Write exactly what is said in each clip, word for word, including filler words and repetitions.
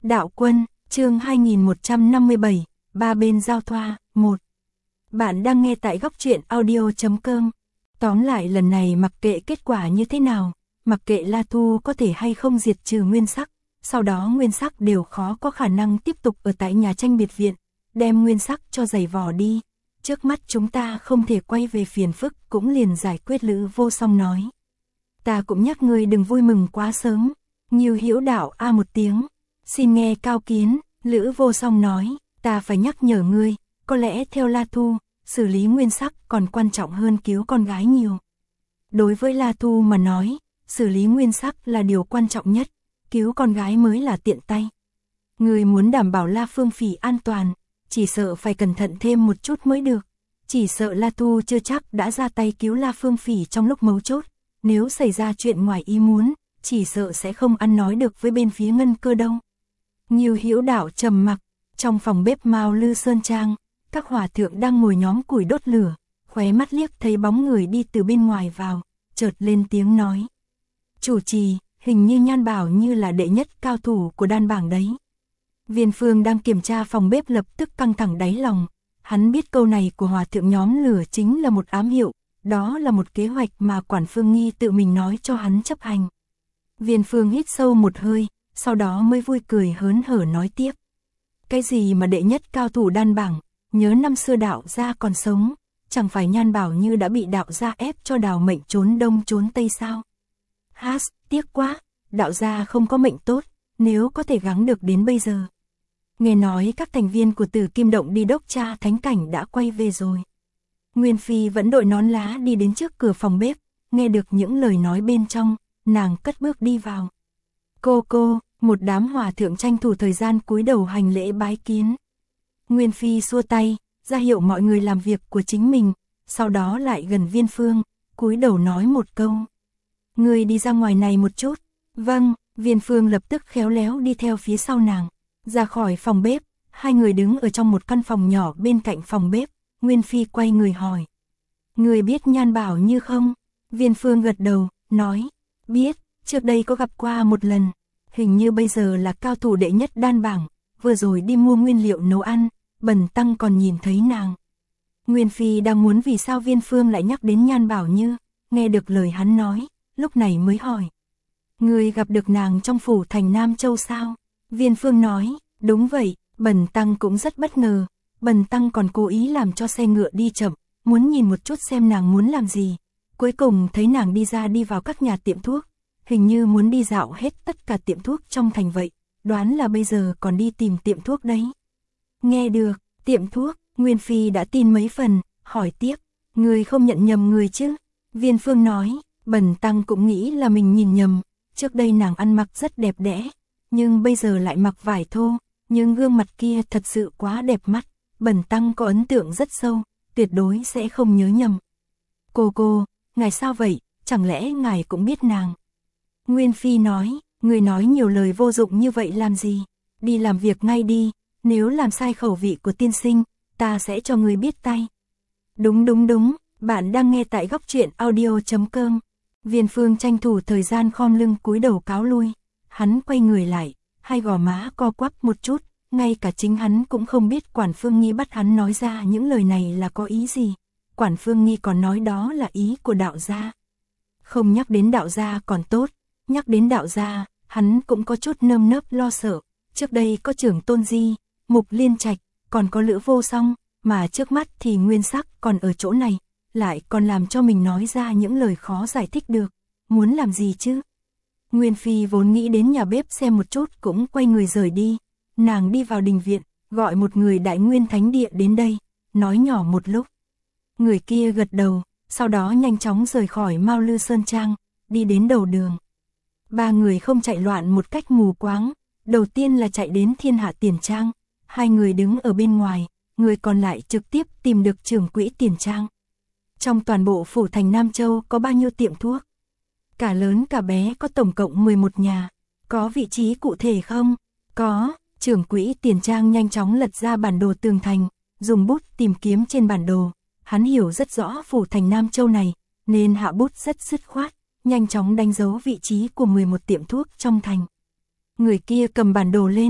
Đạo Quân, chương hai nghìn một trăm năm mươi bảy, ba bên giao thoa, một. Bạn đang nghe tại góc truyện audio chấm com. Tóm lại lần này mặc kệ kết quả như thế nào, mặc kệ La Thu có thể hay không diệt trừ Nguyên Sắc, sau đó Nguyên Sắc đều khó có khả năng tiếp tục ở tại nhà tranh biệt viện, đem Nguyên Sắc cho giày vò đi. Trước mắt chúng ta không thể quay về phiền phức, cũng liền giải quyết. Lữ Vô Song nói. Ta cũng nhắc ngươi đừng vui mừng quá sớm. Nhiều Hữu Đạo a một tiếng. Xin nghe cao kiến. Lữ Vô Song nói, ta phải nhắc nhở ngươi, có lẽ theo La Thu, xử lý Nguyên Sắc còn quan trọng hơn cứu con gái nhiều. Đối với La Thu mà nói, xử lý Nguyên Sắc là điều quan trọng nhất, cứu con gái mới là tiện tay. Ngươi muốn đảm bảo La Phương Phỉ an toàn, chỉ sợ phải cẩn thận thêm một chút mới được. Chỉ sợ La Thu chưa chắc đã ra tay cứu La Phương Phỉ trong lúc mấu chốt, nếu xảy ra chuyện ngoài ý muốn, chỉ sợ sẽ không ăn nói được với bên phía Ngân Cơ đâu. Nhiều Hữu Đạo trầm mặc, trong phòng bếp Mao Lư Sơn Trang, các hòa thượng đang ngồi nhóm củi đốt lửa, khóe mắt liếc thấy bóng người đi từ bên ngoài vào, chợt lên tiếng nói. Chủ trì, hình như Nhan Bảo như là đệ nhất cao thủ của đan bảng đấy. Viên Phương đang kiểm tra phòng bếp lập tức căng thẳng đáy lòng, hắn biết câu này của hòa thượng nhóm lửa chính là một ám hiệu, đó là một kế hoạch mà Quản Phương Nghi tự mình nói cho hắn chấp hành. Viên Phương hít sâu một hơi, sau đó mới vui cười hớn hở nói tiếp. Cái gì mà đệ nhất cao thủ đan bảng, nhớ năm xưa đạo gia còn sống, chẳng phải Nhan Bảo như đã bị đạo gia ép cho đào mệnh trốn đông trốn tây sao? Hát, tiếc quá, đạo gia không có mệnh tốt, nếu có thể gắng được đến bây giờ. Nghe nói các thành viên của Tử Kim Động đi đốc tra thánh cảnh đã quay về rồi. Nguyên Phi vẫn đội nón lá đi đến trước cửa phòng bếp, nghe được những lời nói bên trong, nàng cất bước đi vào. Cô cô, một đám hòa thượng tranh thủ thời gian cúi đầu hành lễ bái kiến. Nguyên Phi xua tay, ra hiệu mọi người làm việc của chính mình, sau đó lại gần Viên Phương, cúi đầu nói một câu. Người đi ra ngoài này một chút. Vâng, Viên Phương lập tức khéo léo đi theo phía sau nàng. Ra khỏi phòng bếp, hai người đứng ở trong một căn phòng nhỏ bên cạnh phòng bếp, Nguyên Phi quay người hỏi. Người biết Nhan Bảo Như không? Viên Phương gật đầu, nói, biết, trước đây có gặp qua một lần, hình như bây giờ là cao thủ đệ nhất đan bảng, vừa rồi đi mua nguyên liệu nấu ăn, bần tăng còn nhìn thấy nàng. Nguyên Phi đang muốn vì sao Viên Phương lại nhắc đến Nhan Bảo Như, nghe được lời hắn nói, lúc này mới hỏi. Người gặp được nàng trong phủ thành Nam Châu sao? Viên Phương nói, đúng vậy, bần tăng cũng rất bất ngờ, bần tăng còn cố ý làm cho xe ngựa đi chậm, muốn nhìn một chút xem nàng muốn làm gì. Cuối cùng thấy nàng đi ra đi vào các nhà tiệm thuốc, hình như muốn đi dạo hết tất cả tiệm thuốc trong thành vậy, đoán là bây giờ còn đi tìm tiệm thuốc đấy. Nghe được, tiệm thuốc, Nguyên Phi đã tin mấy phần, hỏi tiếp, người không nhận nhầm người chứ? Viên Phương nói, bần tăng cũng nghĩ là mình nhìn nhầm, trước đây nàng ăn mặc rất đẹp đẽ, nhưng bây giờ lại mặc vải thô, nhưng gương mặt kia thật sự quá đẹp mắt, bần tăng có ấn tượng rất sâu, tuyệt đối sẽ không nhớ nhầm. Cô cô, ngài sao vậy, chẳng lẽ ngài cũng biết nàng? Nguyên Phi nói, người nói nhiều lời vô dụng như vậy làm gì, đi làm việc ngay đi, nếu làm sai khẩu vị của tiên sinh, ta sẽ cho người biết tay. Đúng đúng đúng, bạn đang nghe tại góc truyện audio chấm com. Viên Phương tranh thủ thời gian khom lưng cúi đầu cáo lui, hắn quay người lại, hai gò má co quắp một chút, ngay cả chính hắn cũng không biết Quản Phương Nghi bắt hắn nói ra những lời này là có ý gì. Quản Phương Nghi còn nói đó là ý của đạo gia. Không nhắc đến đạo gia còn tốt, nhắc đến đạo gia, hắn cũng có chút nơm nớp lo sợ. Trước đây có Trưởng Tôn Di, Mục Liên Trạch, còn có Lữ Vô Song, mà trước mắt thì Nguyên Sắc còn ở chỗ này, lại còn làm cho mình nói ra những lời khó giải thích được. Muốn làm gì chứ? Nguyên Phi vốn nghĩ đến nhà bếp xem một chút cũng quay người rời đi. Nàng đi vào đình viện, gọi một người Đại Nguyên Thánh Địa đến đây, nói nhỏ một lúc. Người kia gật đầu, sau đó nhanh chóng rời khỏi Mao Lư Sơn Trang, đi đến đầu đường. Ba người không chạy loạn một cách mù quáng, đầu tiên là chạy đến Thiên Hạ Tiền Trang, hai người đứng ở bên ngoài, người còn lại trực tiếp tìm được trưởng quỹ Tiền Trang. Trong toàn bộ phủ thành Nam Châu có bao nhiêu tiệm thuốc? Cả lớn cả bé có tổng cộng mười một nhà, có vị trí cụ thể không? Có, trưởng quỹ Tiền Trang nhanh chóng lật ra bản đồ tường thành, dùng bút tìm kiếm trên bản đồ. Hắn hiểu rất rõ phủ thành Nam Châu này, nên hạ bút rất dứt khoát, nhanh chóng đánh dấu vị trí của mười một tiệm thuốc trong thành. Người kia cầm bản đồ lên,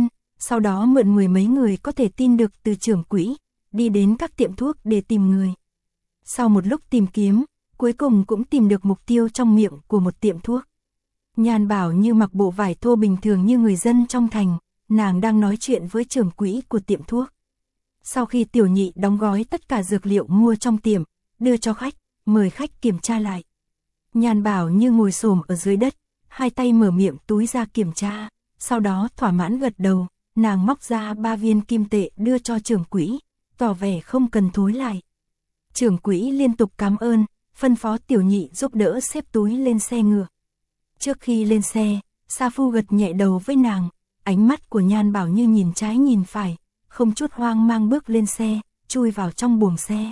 sau đó mượn mười mấy người có thể tin được từ trưởng quỹ, đi đến các tiệm thuốc để tìm người. Sau một lúc tìm kiếm, cuối cùng cũng tìm được mục tiêu trong miệng của một tiệm thuốc. Nhan Bảo Như mặc bộ vải thô bình thường như người dân trong thành, nàng đang nói chuyện với trưởng quỹ của tiệm thuốc. Sau khi Tiểu Nhị đóng gói tất cả dược liệu mua trong tiệm, đưa cho khách, mời khách kiểm tra lại. Nhan Bảo Như ngồi xổm ở dưới đất, hai tay mở miệng túi ra kiểm tra, sau đó thỏa mãn gật đầu, nàng móc ra ba viên kim tệ đưa cho trưởng quỹ, tỏ vẻ không cần thối lại. Trưởng quỹ liên tục cảm ơn, phân phó Tiểu Nhị giúp đỡ xếp túi lên xe ngựa. Trước khi lên xe, Sa Phu gật nhẹ đầu với nàng, ánh mắt của Nhan Bảo Như nhìn trái nhìn phải, không chút hoang mang bước lên xe, chui vào trong buồng xe.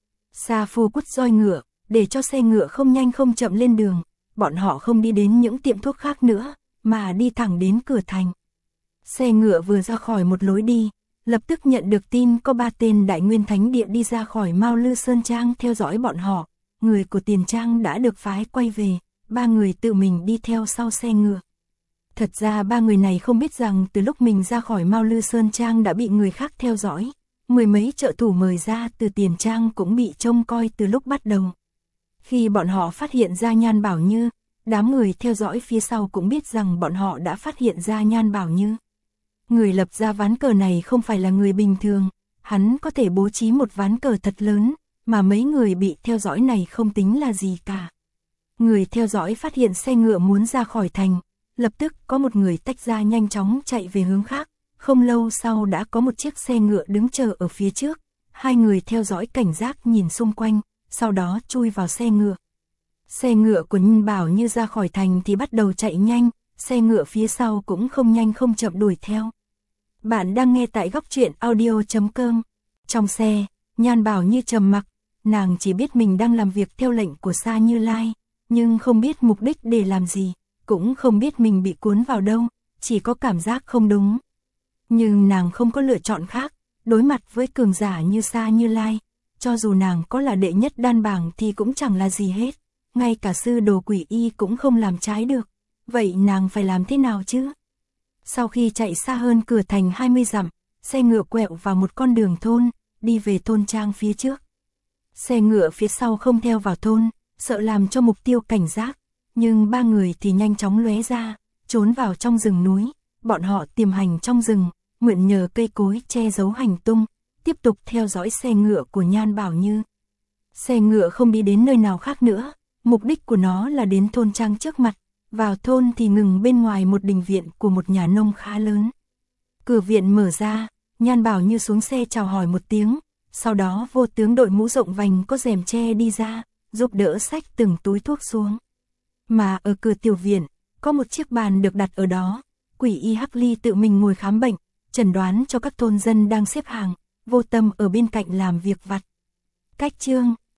Sa Phu quất roi ngựa, để cho xe ngựa không nhanh không chậm lên đường, bọn họ không đi đến những tiệm thuốc khác nữa, mà đi thẳng đến cửa thành. Xe ngựa vừa ra khỏi một lối đi, lập tức nhận được tin có ba tên Đại Nguyên Thánh Địa đi ra khỏi Mao Lư Sơn Trang theo dõi bọn họ, người của Tiền Trang đã được phái quay về, ba người tự mình đi theo sau xe ngựa. Thật ra ba người này không biết rằng từ lúc mình ra khỏi Mao Lư Sơn Trang đã bị người khác theo dõi, mười mấy trợ thủ mời ra từ Tiền Trang cũng bị trông coi từ lúc bắt đầu. Khi bọn họ phát hiện ra Nhan Bảo Như, đám người theo dõi phía sau cũng biết rằng bọn họ đã phát hiện ra Nhan Bảo Như. Người lập ra ván cờ này không phải là người bình thường, hắn có thể bố trí một ván cờ thật lớn, mà mấy người bị theo dõi này không tính là gì cả. Người theo dõi phát hiện xe ngựa muốn ra khỏi thành, lập tức có một người tách ra nhanh chóng chạy về hướng khác, không lâu sau đã có một chiếc xe ngựa đứng chờ ở phía trước, hai người theo dõi cảnh giác nhìn xung quanh, sau đó chui vào xe ngựa. Xe ngựa của Nhan Bảo Như ra khỏi thành thì bắt đầu chạy nhanh, xe ngựa phía sau cũng không nhanh không chậm đuổi theo. Bạn đang nghe tại góc truyện audio chấm com. Trong xe, Nhan Bảo Như trầm mặc, nàng chỉ biết mình đang làm việc theo lệnh của Sa Như Lai, nhưng không biết mục đích để làm gì, cũng không biết mình bị cuốn vào đâu, chỉ có cảm giác không đúng. Nhưng nàng không có lựa chọn khác, đối mặt với cường giả như Sa Như Lai, cho dù nàng có là đệ nhất đan bảng thì cũng chẳng là gì hết, ngay cả sư đồ Quỷ Y cũng không làm trái được, vậy nàng phải làm thế nào chứ? Sau khi chạy xa hơn cửa thành hai mươi dặm, xe ngựa quẹo vào một con đường thôn, đi về thôn trang phía trước. Xe ngựa phía sau không theo vào thôn, sợ làm cho mục tiêu cảnh giác, nhưng ba người thì nhanh chóng lóe ra, trốn vào trong rừng núi, bọn họ tiềm hành trong rừng, mượn nhờ cây cối che giấu hành tung, tiếp tục theo dõi xe ngựa của Nhan Bảo Như. Xe ngựa không đi đến nơi nào khác nữa, mục đích của nó là đến thôn trang trước mặt, vào thôn thì ngừng bên ngoài một đình viện của một nhà nông khá lớn. Cửa viện mở ra, Nhan Bảo Như xuống xe chào hỏi một tiếng, sau đó Vô Tướng đội mũ rộng vành có rèm che đi ra, giúp đỡ xách từng túi thuốc xuống. Mà ở cửa tiểu viện, có một chiếc bàn được đặt ở đó, Quỷ Y Hắc Ly tự mình ngồi khám bệnh, chẩn đoán cho các thôn dân đang xếp hàng, Vô Tâm ở bên cạnh làm việc vặt. Cách chương